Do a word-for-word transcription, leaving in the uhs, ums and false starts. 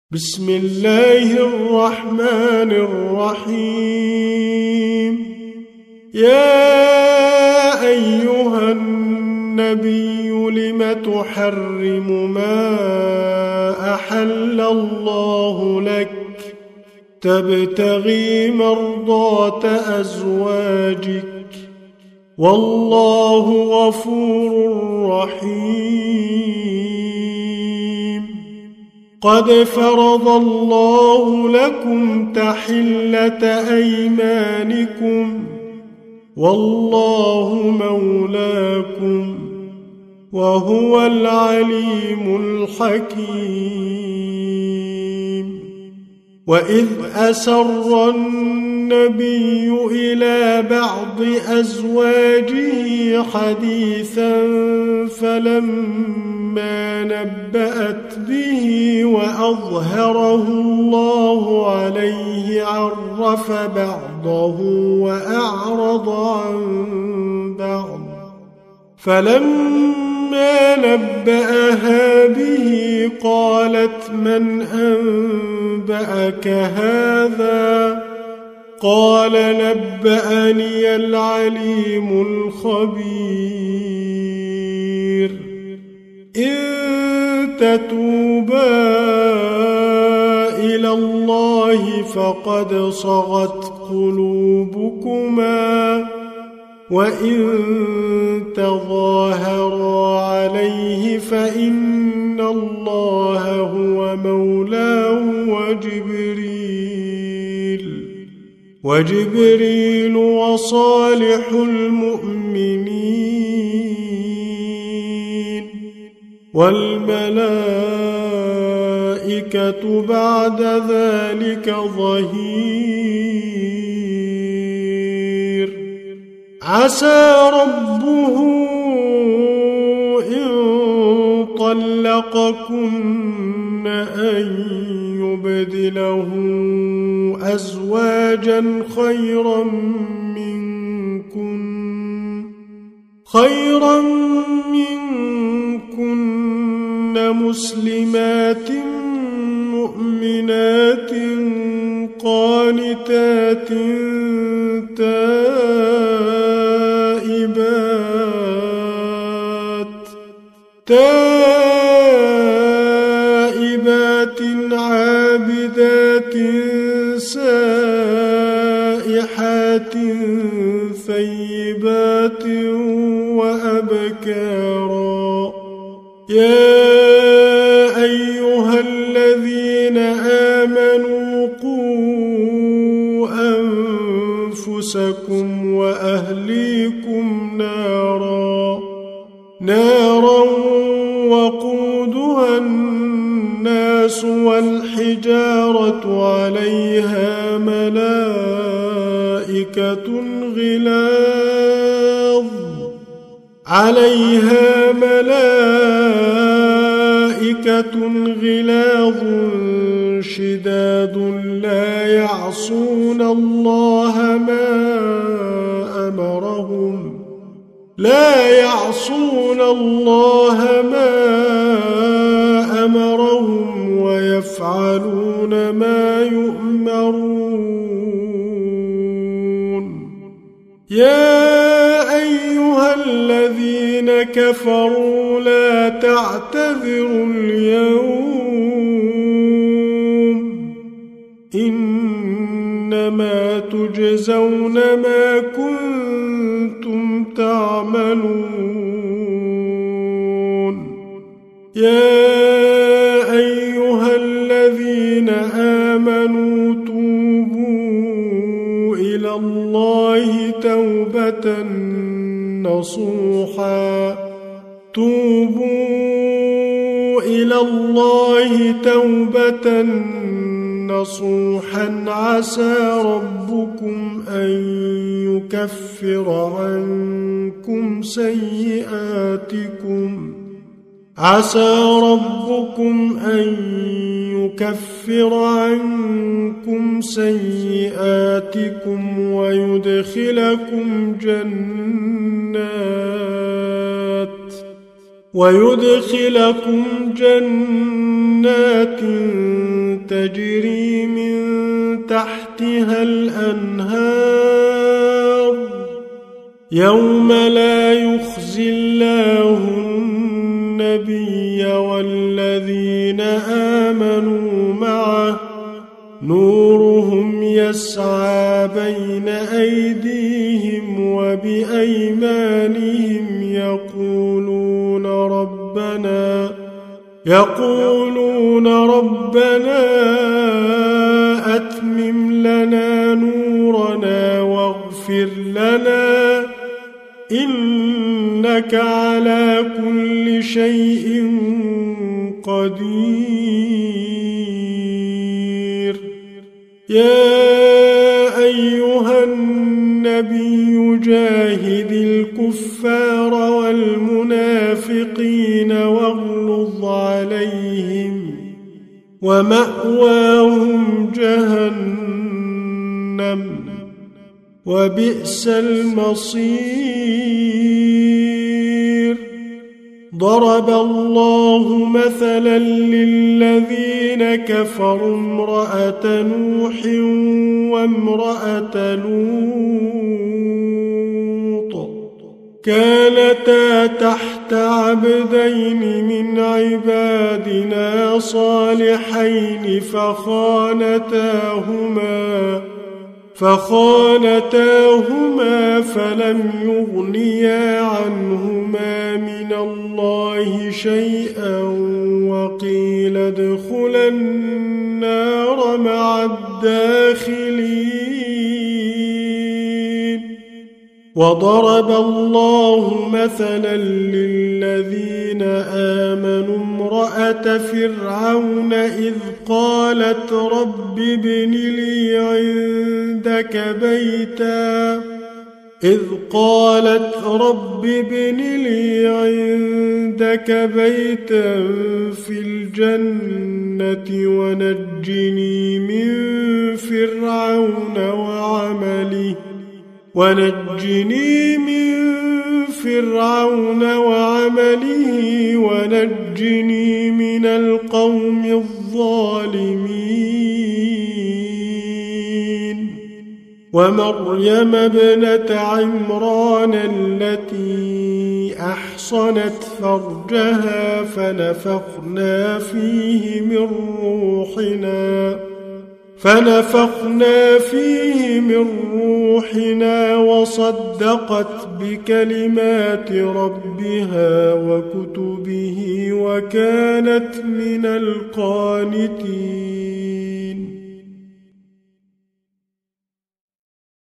بسم الله الرحمن الرحيم. يا أيها النبي لم تحرم ما أحل الله لك تبتغي مرضات أزواجك والله غفور رحيم. قد فرض الله لكم تحلة أيمانكم والله مولاكم وهو العليم الحكيم. وإذ أسر النبي إلى بعض أزواجه حديثا فلما نبأت به وأظهره الله عليه عرف بعضه وأعرض عن بعض. فلما نبأها به قالت من أنبأك هذا؟ قال نبأني العليم الخبير. إن تتوبا إلى الله فقد صغت قلوبكما وإن تظاهرا عليه فإن الله هو مولاه وجبريل وجبريل وصالح المؤمنين والملائكة بعد ذلك ظهير. عسى ربه إن طلقكن أن يبدله أزواجا خيرا منكن خيرا منكن مسلمات مؤمنات قانتات تائبات تائبات عابدات سائحات ثيبات وأبكارا. يا أيها الذين آمنوا قوا أنفسكم وأهليكم نارا نارا وقودها الناس والحجارة عليها ملائكة غلاظ عليها ملائكة غلاظ شداد لا يعصون الله ما أمرهم لا يعصون الله ما أمرهم ويفعلون ما يؤمرون. يا أيها الذين كفروا لا تعتذروا اليوم إنما تجزون ما كنتم تعملون. يا أيها الذين آمنوا توبوا إلى الله توبة نصوحا توبوا إلى الله توبة نصوحا عسى ربكم أن يكفر عنكم سيئاتكم عسى ربكم أن يكفر عنكم سيئاتكم ويدخلكم جنات ويدخلكم جنات تجري من تحتها الأنهار يوم لا يخزي الله النبي والذين آمنوا معه نورهم يسعى بين أيديهم وبأيمانهم يقولون ربنا يقولون ربنا أتمم لنا نورنا واغفر لنا إنك على كل شيء قدير. يا أيها النبي جاهد الكفار والمنافقين واغلظ عليهم ومأواهم جهنم وبئس المصير. ضرب الله مثلا للذين كفروا امرأة نوح وامرأة لوط كانتا تحت عبدين من عبادنا صالحين فخانتاهما فخانتاهما فلم يغنيا عنهما من الله شيئا وقيل ادخلا النار مع الداخلين. وضرب الله مثلا للذين آمنوا امرأة فرعون إذ قالت رب ابن لي عندك بيتا إذ قالت رب ابن لي عندك بيتا في الجنة ونجني من فرعون وعمله ونجني من فرعون وعمله ونجني من القوم الظالمين. ومريم ابنة عمران التي أحصنت فرجها فنفخنا فيه من روحنا فنفخنا فيه من روحنا وصدقت بكلمات ربها وكتبه وكانت من القانتين.